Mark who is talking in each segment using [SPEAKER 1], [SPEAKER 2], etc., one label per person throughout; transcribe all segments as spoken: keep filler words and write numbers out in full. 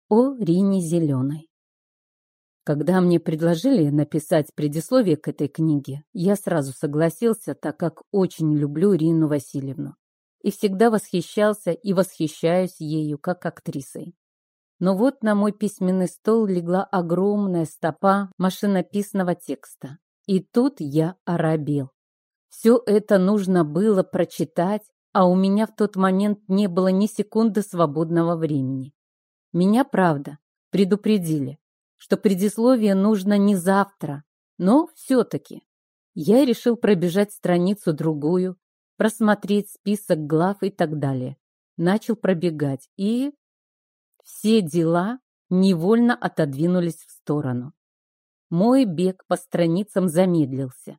[SPEAKER 1] О Рине Зеленой. Когда мне предложили написать предисловие к этой книге, я сразу согласился, так как очень люблю Рину Васильевну и всегда восхищался и восхищаюсь ею как актрисой. Но вот на мой письменный стол легла огромная стопа машинописного текста, и тут я оробел. Все это нужно было прочитать, а у меня в тот момент не было ни секунды свободного времени. Меня, правда, предупредили, что предисловие нужно не завтра, но все-таки я решил пробежать страницу-другую, просмотреть список глав и так далее. Начал пробегать, и все дела невольно отодвинулись в сторону. Мой бег по страницам замедлился.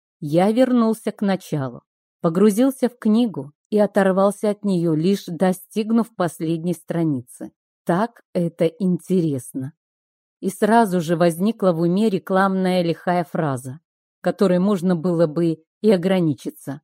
[SPEAKER 1] Я вернулся к началу, погрузился в книгу и оторвался от нее, лишь достигнув последней страницы. Так это интересно. И сразу же возникла в уме рекламная лихая фраза, которой можно было бы и ограничиться.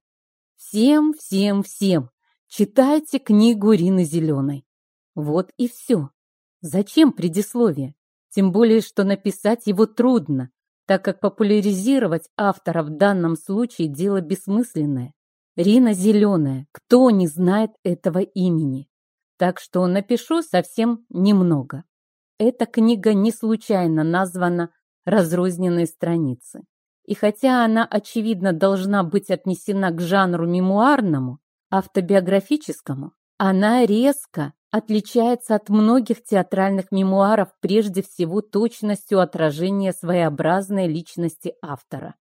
[SPEAKER 1] Всем, всем, всем читайте книгу Рины Зеленой. Вот и все. Зачем предисловие? Тем более, что написать его трудно, так как популяризировать автора в данном случае дело бессмысленное. Рина Зеленая, кто не знает этого имени? Так что напишу совсем немного. Эта книга не случайно названа «Разрозненные страницы». И хотя она, очевидно, должна быть отнесена к жанру мемуарному, автобиографическому, она резко отличается от многих театральных мемуаров прежде всего точностью отражения своеобразной личности автора.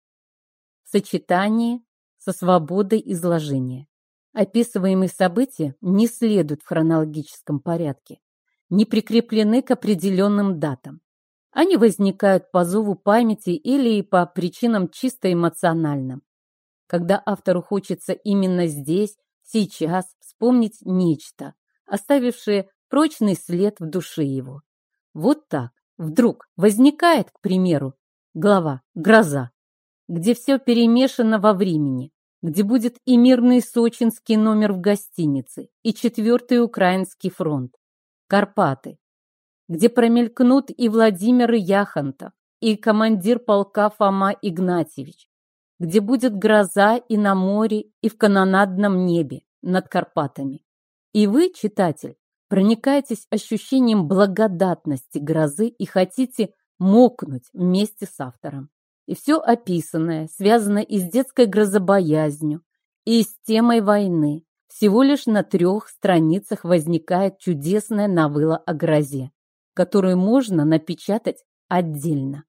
[SPEAKER 1] В сочетании со свободой изложения. Описываемые события не следуют в хронологическом порядке, не прикреплены к определенным датам. Они возникают по зову памяти или по причинам чисто эмоциональным, когда автору хочется именно здесь, сейчас вспомнить нечто, оставившее прочный след в душе его. Вот так вдруг возникает, к примеру, глава «Гроза», где все перемешано во времени, где будет и мирный сочинский номер в гостинице, и четвертый украинский фронт, Карпаты, где промелькнут и Владимир Яхонтов, и командир полка Фома Игнатьевич, где будет гроза и на море, и в канонадном небе над Карпатами. И вы, читатель, проникаетесь ощущением благодатности грозы и хотите мокнуть вместе с автором. И все описанное связано и с детской грозобоязнью, и с темой войны. Всего лишь на трех страницах возникает чудесная новелла о грозе, которую можно напечатать отдельно.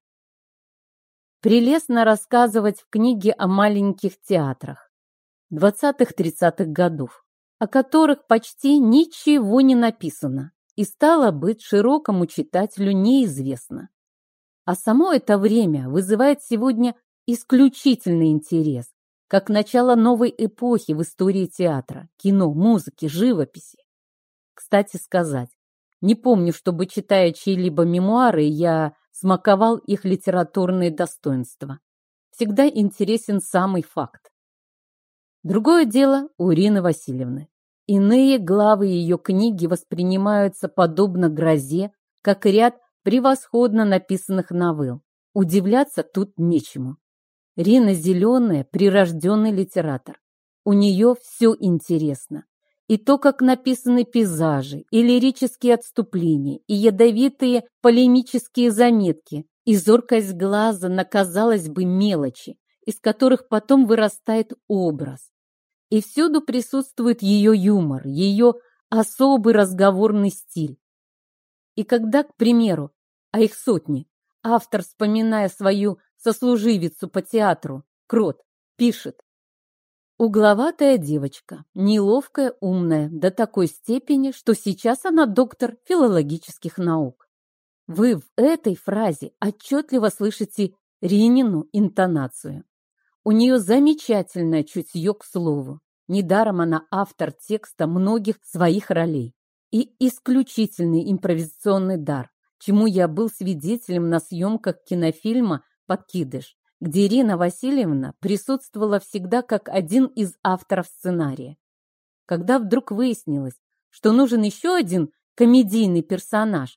[SPEAKER 1] Прелестно рассказывать в книге о маленьких театрах двадцатых-тридцатых годов, о которых почти ничего не написано и, стало быть, широкому читателю неизвестно. А само это время вызывает сегодня исключительный интерес, как начало новой эпохи в истории театра, кино, музыки, живописи. Кстати сказать, не помню, чтобы, читая чьи-либо мемуары, я смаковал их литературные достоинства. Всегда интересен самый факт. Другое дело у Ирины Васильевны. Иные главы ее книги воспринимаются подобно грозе, как ряд превосходно написанных новелл. Удивляться тут нечему. Рина Зеленая – прирожденный литератор. У нее все интересно. И то, как написаны пейзажи, и лирические отступления, и ядовитые полемические заметки, и зоркость глаза на, казалось бы, мелочи, из которых потом вырастает образ. И всюду присутствует ее юмор, ее особый разговорный стиль. И когда, к примеру, а их сотни, автор, вспоминая свою сослуживицу по театру, Крот, пишет: «Угловатая девочка, неловкая, умная, до такой степени, что сейчас она доктор филологических наук». Вы в этой фразе отчетливо слышите Ринину интонацию. У нее замечательное чутье к слову. Недаром она автор текста многих своих ролей. И исключительный импровизационный дар, чему я был свидетелем на съемках кинофильма «Подкидыш», где Ирина Васильевна присутствовала всегда как один из авторов сценария. Когда вдруг выяснилось, что нужен еще один комедийный персонаж,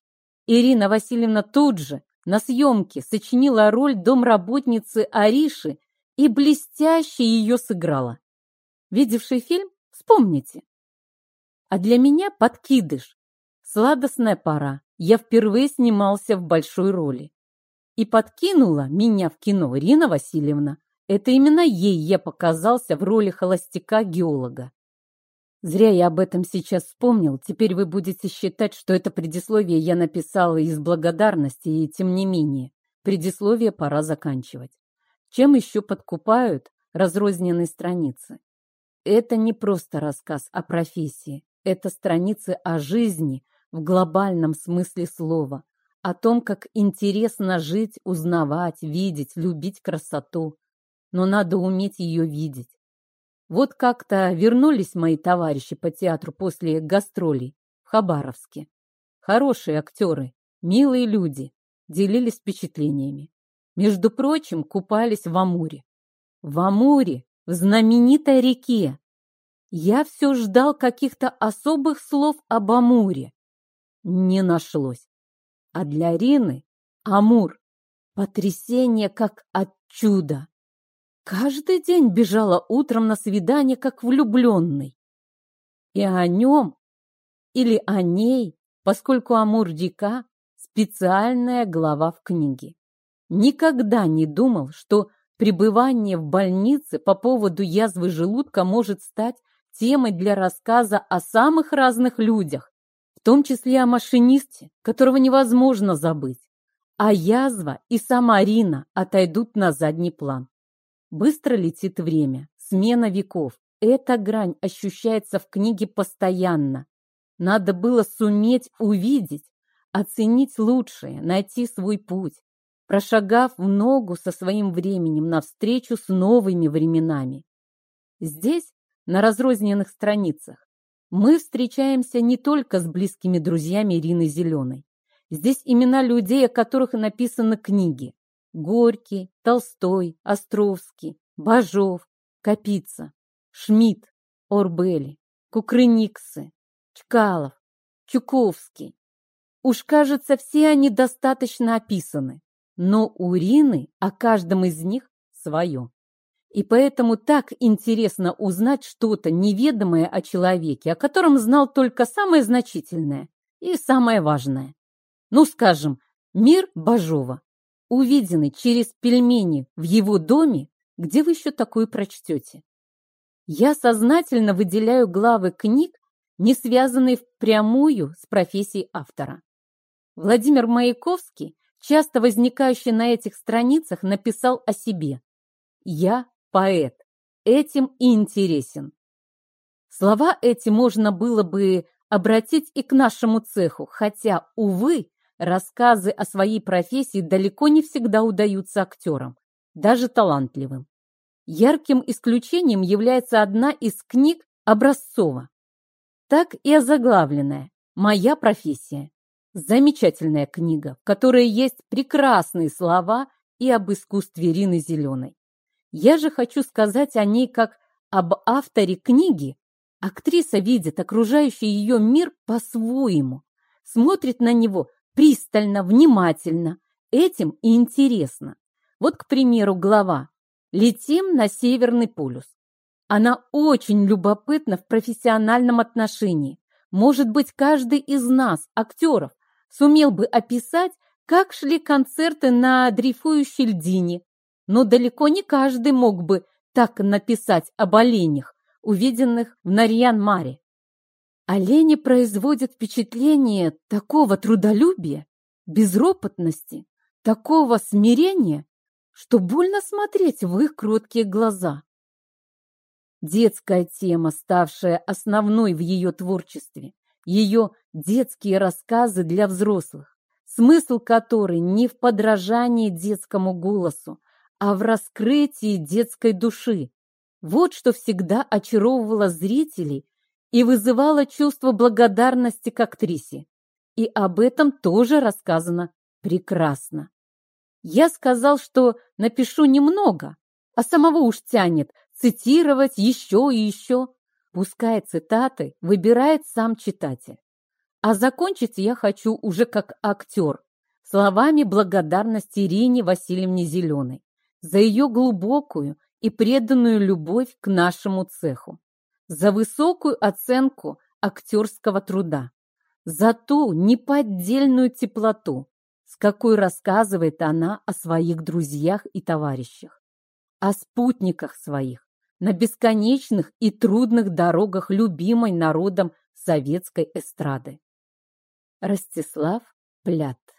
[SPEAKER 1] Ирина Васильевна тут же на съемке сочинила роль домработницы Ариши и блестяще ее сыграла. Видевший фильм, вспомните. А для меня подкидыш. Сладостная пора. Я впервые снимался в большой роли. И подкинула меня в кино Ирина Васильевна. Это именно ей я показался в роли холостяка-геолога. Зря я об этом сейчас вспомнил. Теперь вы будете считать, что это предисловие я написала из благодарности, и тем не менее, предисловие пора заканчивать. Чем еще подкупают разрозненные страницы? Это не просто рассказ о профессии. Это страницы о жизни в глобальном смысле слова, о том, как интересно жить, узнавать, видеть, любить красоту. Но надо уметь ее видеть. Вот как-то вернулись мои товарищи по театру после гастролей в Хабаровске. Хорошие актеры, милые люди, делились впечатлениями. Между прочим, купались в Амуре. В Амуре, в знаменитой реке. Я все ждал каких-то особых слов об Амуре. Не нашлось. А для Рины Амур – потрясение как от чуда. Каждый день бежала утром на свидание, как влюбленный. И о нем или о ней, поскольку Амур дика, специальная глава в книге. Никогда не думал, что пребывание в больнице по поводу язвы желудка может стать темой для рассказа о самых разных людях, в том числе о машинисте, которого невозможно забыть. А язва и сама Рина отойдут на задний план. Быстро летит время, смена веков. Эта грань ощущается в книге постоянно. Надо было суметь увидеть, оценить лучшее, найти свой путь, прошагав в ногу со своим временем навстречу с новыми временами. Здесь, на разрозненных страницах, мы встречаемся не только с близкими друзьями Ирины Зеленой. Здесь имена людей, о которых написаны книги. Горький, Толстой, Островский, Бажов, Капица, Шмидт, Орбели, Кукрыниксы, Чкалов, Чуковский. Уж, кажется, все они достаточно описаны, но у Рины о каждом из них свое. И поэтому так интересно узнать что-то неведомое о человеке, о котором знал только самое значительное и самое важное. Ну, скажем, мир Бажова, увиденный через пельмени в его доме, где вы еще такое прочтете? Я сознательно выделяю главы книг, не связанные впрямую с профессией автора. Владимир Маяковский, часто возникающий на этих страницах, написал о себе: «Я поэт, этим и интересен». Слова эти можно было бы обратить и к нашему цеху, хотя, увы, рассказы о своей профессии далеко не всегда удаются актерам, даже талантливым. Ярким исключением является одна из книг Образцова, так и озаглавленная «Моя профессия». Замечательная книга, в которой есть прекрасные слова и об искусстве Ирины Зеленой. Я же хочу сказать о ней как об авторе книги. Актриса видит окружающий ее мир по-своему, смотрит на него пристально, внимательно, этим и интересно. Вот, к примеру, глава «Летим на Северный полюс». Она очень любопытна в профессиональном отношении. Может быть, каждый из нас, актеров, сумел бы описать, как шли концерты на дрейфующей льдине, но далеко не каждый мог бы так написать об оленях, увиденных в Нарьян-маре. Олени производят впечатление такого трудолюбия, безропотности, такого смирения, что больно смотреть в их кроткие глаза. Детская тема, ставшая основной в ее творчестве, ее детские рассказы для взрослых, смысл которой не в подражании детскому голосу, а в раскрытии детской души. Вот что всегда очаровывало зрителей и вызывало чувство благодарности к актрисе. И об этом тоже рассказано прекрасно. Я сказал, что напишу немного, а самого уж тянет цитировать еще и еще. Пускай цитаты выбирает сам читатель. А закончить я хочу уже как актер, словами благодарности Ирине Васильевне Зеленой за ее глубокую и преданную любовь к нашему цеху, за высокую оценку актерского труда, за ту неподдельную теплоту, с какой рассказывает она о своих друзьях и товарищах, о спутниках своих на бесконечных и трудных дорогах любимой народом советской эстрады. Ростислав Плят.